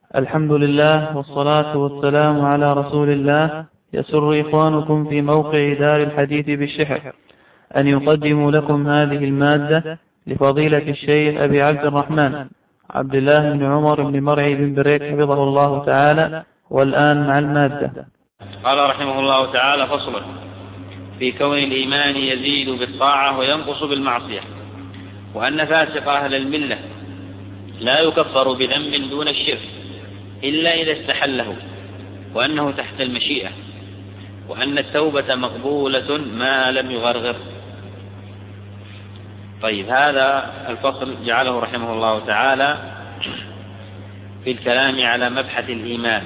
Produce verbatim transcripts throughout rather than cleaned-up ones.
الحمد لله والصلاة والسلام على رسول الله. يسر إخوانكم في موقع دار الحديث بالشحر أن يقدموا لكم هذه المادة لفضيلة الشيخ أبي عبد الرحمن عبد الله بن عمر بن مرعي بن بريك حفظه الله تعالى. والآن مع المادة. قال رحمه الله تعالى: فصل في كون الإيمان يزيد بالطاعة وينقص بالمعصية، وأن فاسق أهل الملة لا يكفر بذنب دون الشرك إلا إذا استحله، وأنه تحت المشيئة، وأن التوبة مقبولة ما لم يغرغر. طيب، هذا الفصل جعله رحمه الله تعالى في الكلام على مبحث الإيمان،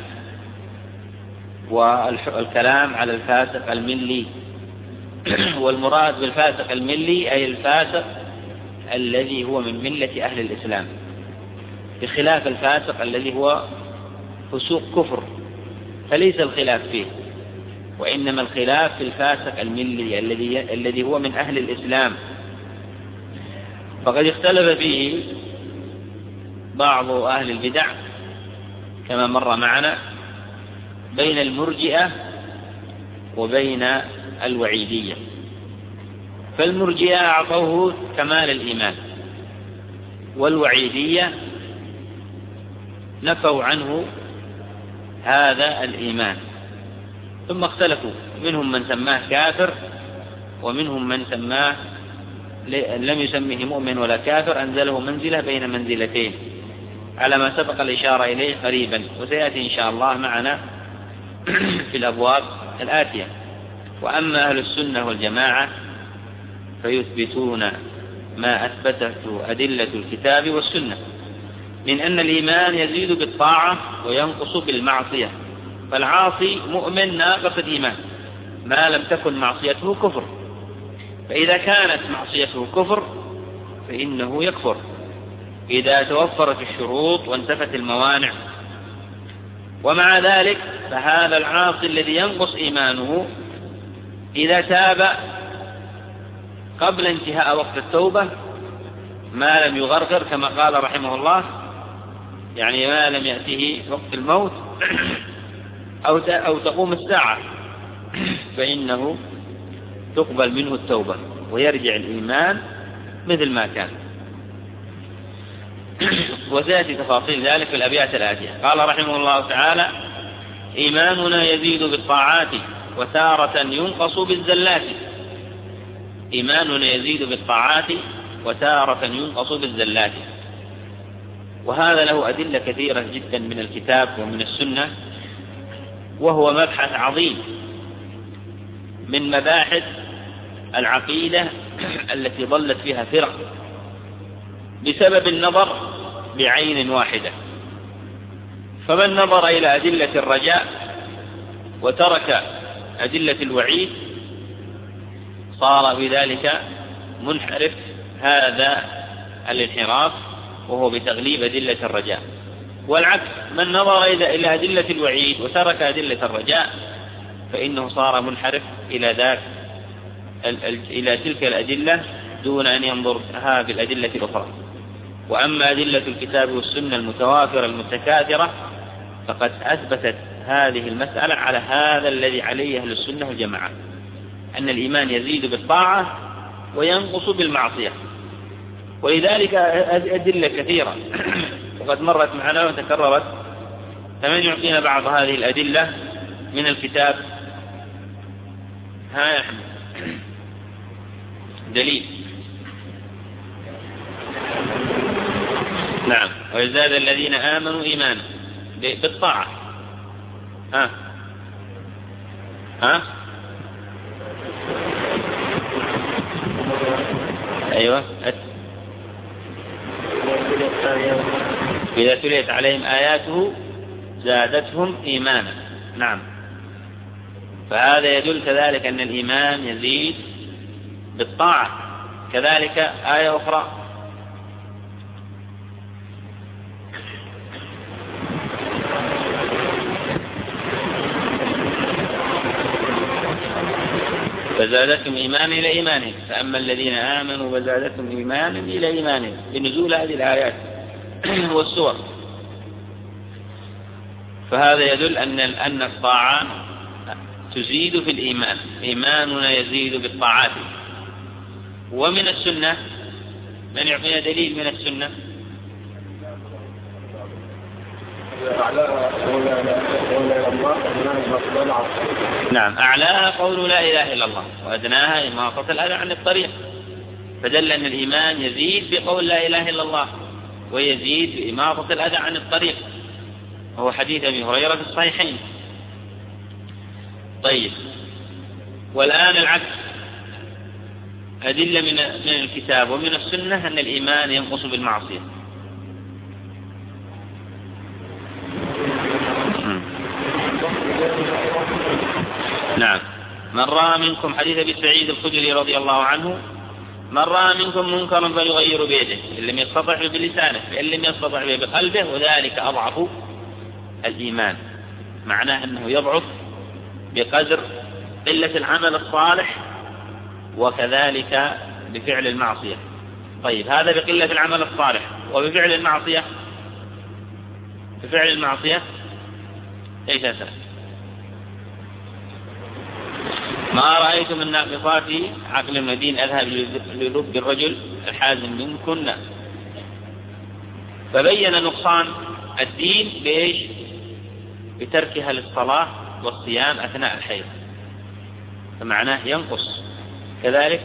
والكلام على الفاسق الملي. والمراد بالفاسق الملي أي الفاسق الذي هو من ملة أهل الإسلام، بخلاف الفاسق الذي هو فسوق كفر، فليس الخلاف فيه، وإنما الخلاف في الفاسق الملي الذي الذي هو من أهل الإسلام. فقد اختلف فيه بعض أهل البدع كما مر معنا بين المرجئة وبين الوعيدية. فالمرجئة أعطوه كمال الإيمان، والوعيدية نفوا عنه هذا الإيمان، ثم اختلفوا، منهم من سماه كافر، ومنهم من سماه لم يسميه مؤمن ولا كافر، أنزله منزلة بين منزلتين على ما سبق الإشارة إليه قريبا، وسيأتي إن شاء الله معنا في الأبواب الآتية. وأما أهل السنة والجماعة فيثبتون ما أثبته أدلة الكتاب والسنة من أن الإيمان يزيد بالطاعة وينقص بالمعصية، فالعاصي مؤمن ناقص الإيمان ما لم تكن معصيته كفر، فإذا كانت معصيته كفر فإنه يكفر إذا توفرت الشروط وانتفت الموانع. ومع ذلك فهذا العاصي الذي ينقص إيمانه إذا تاب قبل انتهاء وقت التوبة ما لم يغرغر كما قال رحمه الله، يعني ما لم يأته وقت الموت أو أو تقوم الساعة، فإنه تقبل منه التوبة ويرجع الإيمان مثل ما كان. وسيأتي تفاصيل ذلك في الأبيات الآتية. قال رحمه الله تعالى: إيماننا يزيد بالطاعات وتارة ينقص بالزلات. إيماننا يزيد بالطاعات وتارة ينقص بالزلات. وهذا له أدلة كثيرة جدا من الكتاب ومن السنة، وهو مبحث عظيم من مباحث العقيدة التي ضلت فيها فرق بسبب النظر بعين واحدة. فمن نظر إلى أدلة الرجاء وترك أدلة الوعيد صار بذلك منحرف هذا الانحراف، وهو بتغليب أدلة الرجاء. والعكس، من نظر إلى أدلة الوعيد وترك أدلة الرجاء فإنه صار منحرف إلى ذاك إلى تلك الأدلة دون أن ينظرها بالأدلة الأخرى. وأما أدلة الكتاب والسنة المتوافرة المتكاثرة فقد أثبتت هذه المسألة على هذا الذي عليه أهل السنة والجماعة، أن الإيمان يزيد بالطاعة وينقص بالمعصية. ولذلك أدلة كثيرة وقد مرت معنا وتكررت، فمن يعطينا بعض هذه الأدلة من الكتاب؟ ها يا أحمد، دليل. نعم، ويزداد الذين آمنوا إيمانا بالطاعة. ها ها أيوة، إذا تليت عليهم آياته زادتهم إيمانا. نعم، فهذا يدل كذلك أن الإيمان يزيد بالطاعة. كذلك آية أخرى: فزادتهم إيمانا إلى إيمانهم، فأما الذين آمنوا فزادتهم إيمانا إلى إيمانهم، بنزول هذه الآيات والسور. فهذا يدل أن أن الطاعة تزيد في الإيمان، إيماننا يزيد بالطاعات. ومن السنة، من يعطينا دليل من السنة؟ نعم، أعلاها قول لا إله إلا الله، وأدناها إماطة الأذى عن الطريق، فدل أن الإيمان يزيد بقول لا إله إلا الله ويزيد بإماطة الأذى عن الطريق، وهو حديث أبي هريرة في الصحيحين. طيب، والآن العكس، أدلة من من الكتاب ومن السنة أن الإيمان ينقص بالمعصية. نعم، من رأى منكم، حديث أبي سعيد الخدري رضي الله عنه، من رأى منكم منكرا فليغير بيده، إن لم يستطع بلسانه فإن لم يستطع بقلبه، وذلك أضعف الإيمان. معناه أنه يضعف بقدر قلة العمل الصالح وكذلك بفعل المعصية. طيب، هذا بقلة العمل الصالح، وبفعل المعصية، بفعل المعصية ايش هذا؟ ما رأيت من ناقصات عقل المدين أذهب للب الرجل الحازم منكن. فبين نقصان الدين بإيش؟ بتركها للصلاة والصيام أثناء الحيض، فمعناه ينقص. كذلك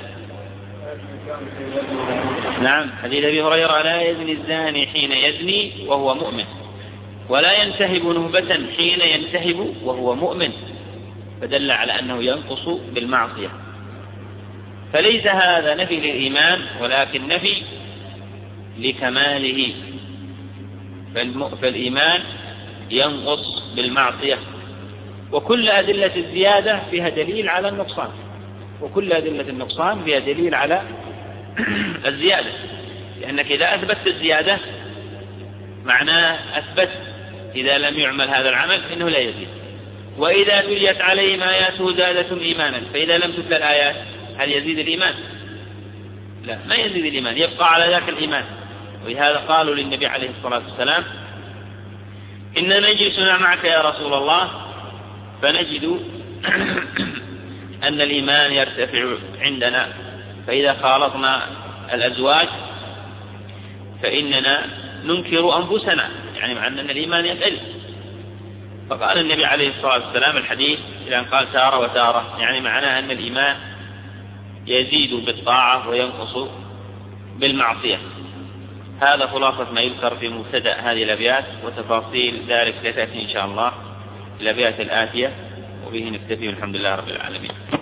نعم، حديث أبي هريرة لا يزني الزاني حين يزني وهو مؤمن، ولا ينتهب نهبة حين ينتهب وهو مؤمن، فدل على أنه ينقص بالمعصية. فليس هذا نفي للإيمان ولكن نفي لكماله، فالإيمان ينقص بالمعصية. وكل أدلة الزيادة فيها دليل على النقصان، وكل أدلة النقصان فيها دليل على الزيادة، لأنك إذا أثبت الزيادة معناه أثبت إذا لم يعمل هذا العمل إنه لا يزيد. وإذا تليت عليهم آياته زادتهم إيمانا، فإذا لم تتلى الآيات هل يزيد الإيمان؟ لا، ما يزيد الإيمان، يبقى على ذاك الإيمان. ولهذا قالوا للنبي عليه الصلاة والسلام: إن نجلسنا معك يا رسول الله فنجد أن الإيمان يرتفع عندنا، فإذا خالطنا الأزواج فإننا ننكر أنفسنا، يعني مع أن الإيمان يقل. فقال النبي عليه الصلاة والسلام الحديث إذا قال تارة وتارة، يعني معناه أن الإيمان يزيد بالطاعة وينقص بالمعصية. هذا خلاصة ما يذكر في مبتدأ هذه الأبيات، وتفاصيل ذلك ستأتي إن شاء الله الأبيات الآتية، وبه نكتفي والحمد لله رب العالمين.